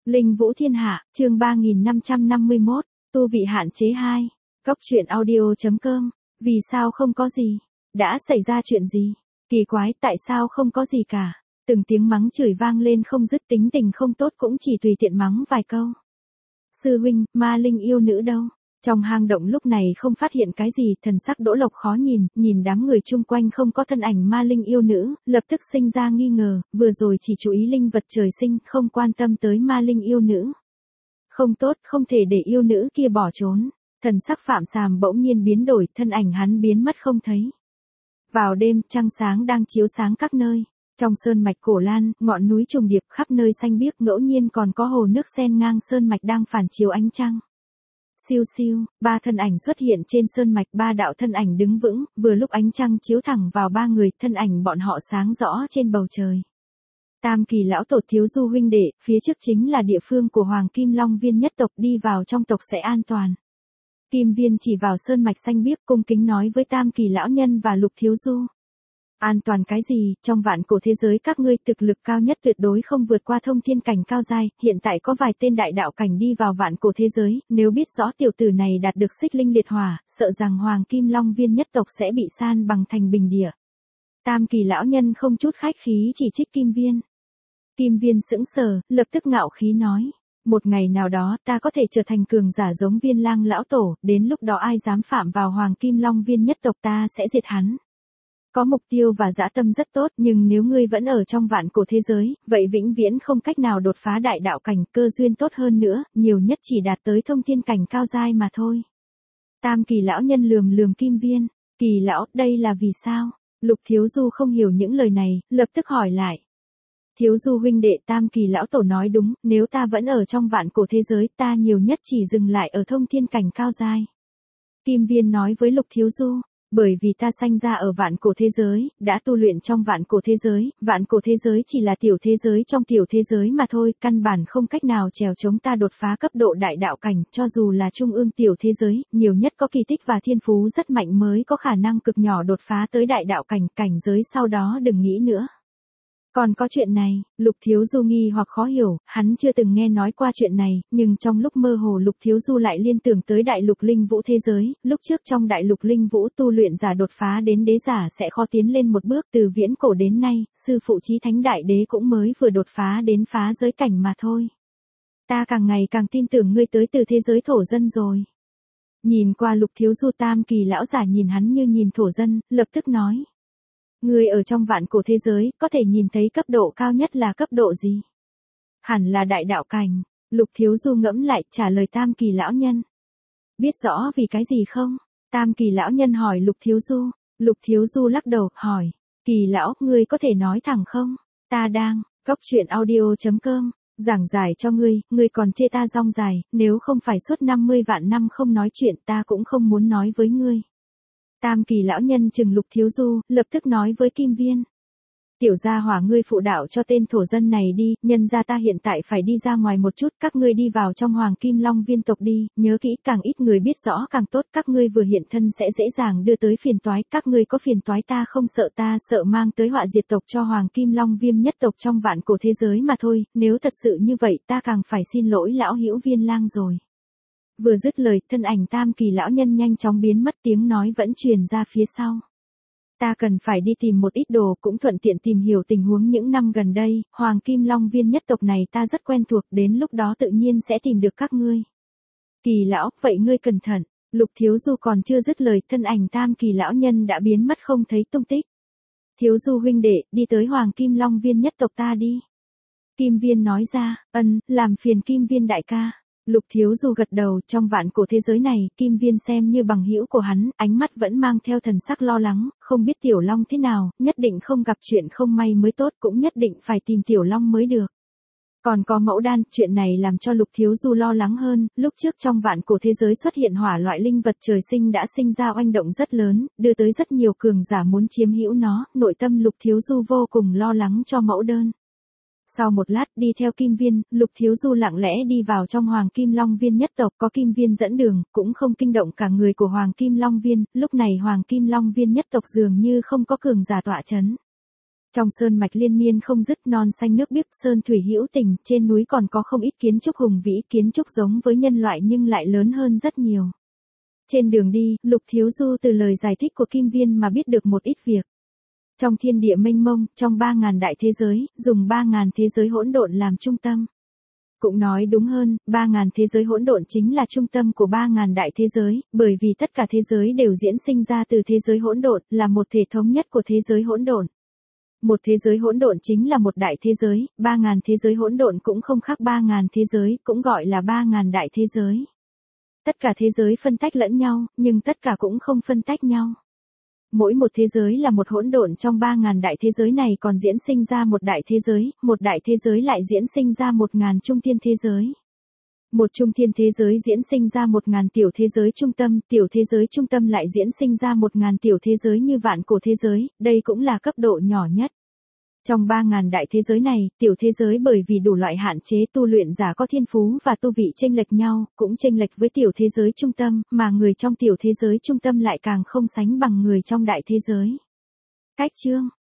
Linh Vũ Thiên Hạ, chương 3551, tu vị hạn chế 2. Cốc truyện audio.com. Vì sao không có gì? Đã xảy ra chuyện gì? Kỳ quái, tại sao không có gì cả? Từng tiếng mắng chửi vang lên không dứt, tính tình không tốt cũng chỉ tùy tiện mắng vài câu. Sư huynh, ma linh yêu nữ đâu? Trong hang động lúc này không phát hiện cái gì, thần sắc Đỗ Lộc khó nhìn đám người chung quanh không có thân ảnh ma linh yêu nữ, lập tức sinh ra nghi ngờ, vừa rồi chỉ chú ý linh vật trời sinh, không quan tâm tới ma linh yêu nữ. Không tốt, không thể để yêu nữ kia bỏ trốn. Thần sắc Phạm Sàm bỗng nhiên biến đổi, thân ảnh hắn biến mất không thấy. Vào đêm, trăng sáng đang chiếu sáng các nơi. Trong sơn mạch Cổ Lan, ngọn núi trùng điệp khắp nơi xanh biếc, ngẫu nhiên còn có hồ nước xen ngang sơn mạch đang phản chiếu ánh trăng. Siêu siêu, ba thân ảnh xuất hiện trên sơn mạch, ba đạo thân ảnh đứng vững, vừa lúc ánh trăng chiếu thẳng vào ba người, thân ảnh bọn họ sáng rõ trên bầu trời. Tam Kỳ lão tổ Thiếu Du huynh đệ, phía trước chính là địa phương của Hoàng Kim Long Viên nhất tộc, đi vào trong tộc sẽ an toàn. Kim Viên chỉ vào sơn mạch xanh biếc cung kính nói với Tam Kỳ lão nhân và Lục Thiếu Du. An toàn cái gì, trong vạn cổ thế giới các ngươi thực lực cao nhất tuyệt đối không vượt qua thông thiên cảnh cao giai, hiện tại có vài tên đại đạo cảnh đi vào vạn cổ thế giới, nếu biết rõ tiểu tử này đạt được xích linh liệt hỏa, sợ rằng Hoàng Kim Long Viên nhất tộc sẽ bị san bằng thành bình địa. Tam Kỳ lão nhân không chút khách khí chỉ trích Kim Viên. Kim Viên sững sờ, lập tức ngạo khí nói. Một ngày nào đó ta có thể trở thành cường giả giống Viên Lang lão tổ, đến lúc đó ai dám phạm vào Hoàng Kim Long Viên nhất tộc ta sẽ diệt hắn. Có mục tiêu và dã tâm rất tốt, nhưng nếu ngươi vẫn ở trong vạn cổ thế giới, vậy vĩnh viễn không cách nào đột phá đại đạo cảnh, cơ duyên tốt hơn nữa, nhiều nhất chỉ đạt tới thông thiên cảnh cao giai mà thôi. Tam Kỳ lão nhân lườm Kim Viên. Kỳ lão, đây là vì sao? Lục Thiếu Du không hiểu những lời này, lập tức hỏi lại. Thiếu Du huynh đệ, Tam Kỳ lão tổ nói đúng, nếu ta vẫn ở trong vạn cổ thế giới, ta nhiều nhất chỉ dừng lại ở thông thiên cảnh cao giai. Kim Viên nói với Lục Thiếu Du. Bởi vì ta sanh ra ở vạn cổ thế giới, đã tu luyện trong vạn cổ thế giới chỉ là tiểu thế giới trong tiểu thế giới mà thôi, căn bản không cách nào trèo chống ta đột phá cấp độ đại đạo cảnh, cho dù là trung ương tiểu thế giới, nhiều nhất có kỳ tích và thiên phú rất mạnh mới có khả năng cực nhỏ đột phá tới đại đạo cảnh giới sau đó đừng nghĩ nữa. Còn có chuyện này, Lục Thiếu Du nghi hoặc khó hiểu, hắn chưa từng nghe nói qua chuyện này, nhưng trong lúc mơ hồ Lục Thiếu Du lại liên tưởng tới đại lục linh vũ thế giới, lúc trước trong đại lục linh vũ tu luyện giả đột phá đến đế giả sẽ khó tiến lên một bước, từ viễn cổ đến nay, sư phụ Chí Thánh đại đế cũng mới vừa đột phá đến phá giới cảnh mà thôi. Ta càng ngày càng tin tưởng ngươi tới từ thế giới thổ dân rồi. Nhìn qua Lục Thiếu Du, Tam Kỳ lão giả nhìn hắn như nhìn thổ dân, lập tức nói. Ngươi ở trong vạn cổ thế giới, có thể nhìn thấy cấp độ cao nhất là cấp độ gì? Hẳn là đại đạo cảnh. Lục Thiếu Du ngẫm lại, trả lời Tam Kỳ lão nhân. Biết rõ vì cái gì không? Tam Kỳ lão nhân hỏi Lục Thiếu Du. Lục Thiếu Du lắc đầu, hỏi. Kỳ lão, ngươi có thể nói thẳng không? Ta đang, cốc truyện audio.com, giảng giải cho ngươi còn chê ta rong dài, nếu không phải suốt 50 vạn năm không nói chuyện ta cũng không muốn nói với ngươi. Tam Kỳ lão nhân trừng Lục Thiếu Du, lập tức nói với Kim Viên. Tiểu gia hỏa ngươi phụ đạo cho tên thổ dân này đi, nhân gia ta hiện tại phải đi ra ngoài một chút, các ngươi đi vào trong Hoàng Kim Long Viên tộc đi, nhớ kỹ càng ít người biết rõ càng tốt, các ngươi vừa hiện thân sẽ dễ dàng đưa tới phiền toái, các ngươi có phiền toái ta không sợ, ta sợ mang tới họa diệt tộc cho Hoàng Kim Long Viêm nhất tộc trong vạn cổ thế giới mà thôi, nếu thật sự như vậy ta càng phải xin lỗi lão hữu Viên Lang rồi. Vừa dứt lời, thân ảnh Tam Kỳ lão nhân nhanh chóng biến mất, tiếng nói vẫn truyền ra phía sau. Ta cần phải đi tìm một ít đồ, cũng thuận tiện tìm hiểu tình huống những năm gần đây, Hoàng Kim Long Viên nhất tộc này ta rất quen thuộc, đến lúc đó tự nhiên sẽ tìm được các ngươi. Kỳ lão, vậy ngươi cẩn thận. Lục Thiếu Du còn chưa dứt lời, thân ảnh Tam Kỳ lão nhân đã biến mất không thấy tung tích. Thiếu Du huynh đệ, đi tới Hoàng Kim Long Viên nhất tộc ta đi. Kim Viên nói ra, làm phiền Kim Viên đại ca. Lục Thiếu Du gật đầu, trong vạn cổ thế giới này, Kim Viên xem như bằng hữu của hắn, ánh mắt vẫn mang theo thần sắc lo lắng, không biết Tiểu Long thế nào, nhất định không gặp chuyện không may mới tốt, cũng nhất định phải tìm Tiểu Long mới được. Còn có mẫu đan, chuyện này làm cho Lục Thiếu Du lo lắng hơn, lúc trước trong vạn cổ thế giới xuất hiện hỏa loại linh vật trời sinh đã sinh ra oanh động rất lớn, đưa tới rất nhiều cường giả muốn chiếm hữu nó, nội tâm Lục Thiếu Du vô cùng lo lắng cho mẫu đơn. Sau một lát đi theo Kim Viên, Lục Thiếu Du lặng lẽ đi vào trong Hoàng Kim Long Viên nhất tộc, có Kim Viên dẫn đường, cũng không kinh động cả người của Hoàng Kim Long Viên, lúc này Hoàng Kim Long Viên nhất tộc dường như không có cường giả tọa chấn. Trong sơn mạch liên miên không dứt, non xanh nước biếc, sơn thủy hữu tình, trên núi còn có không ít kiến trúc hùng vĩ, kiến trúc giống với nhân loại nhưng lại lớn hơn rất nhiều. Trên đường đi, Lục Thiếu Du từ lời giải thích của Kim Viên mà biết được một ít việc. Trong thiên địa mênh mông, trong 3.000 đại thế giới, dùng 3.000 thế giới hỗn độn làm trung tâm. Cũng nói đúng hơn, 3.000 thế giới hỗn độn chính là trung tâm của 3.000 đại thế giới, bởi vì tất cả thế giới đều diễn sinh ra từ thế giới hỗn độn, là một thể thống nhất của thế giới hỗn độn. Một thế giới hỗn độn chính là một đại thế giới, 3.000 thế giới hỗn độn cũng không khác 3.000 thế giới, cũng gọi là 3.000 đại thế giới. Tất cả thế giới phân tách lẫn nhau, nhưng tất cả cũng không phân tách nhau. Mỗi một thế giới là một hỗn độn, trong 3.000 đại thế giới này còn diễn sinh ra một đại thế giới lại diễn sinh ra 1.000 trung thiên thế giới. Một trung thiên thế giới diễn sinh ra 1.000 tiểu thế giới trung tâm lại diễn sinh ra 1.000 tiểu thế giới như vạn cổ thế giới, đây cũng là cấp độ nhỏ nhất. Trong 3.000 đại thế giới này, tiểu thế giới bởi vì đủ loại hạn chế tu luyện giả có thiên phú và tu vị chênh lệch nhau, cũng chênh lệch với tiểu thế giới trung tâm, mà người trong tiểu thế giới trung tâm lại càng không sánh bằng người trong đại thế giới. Cách chương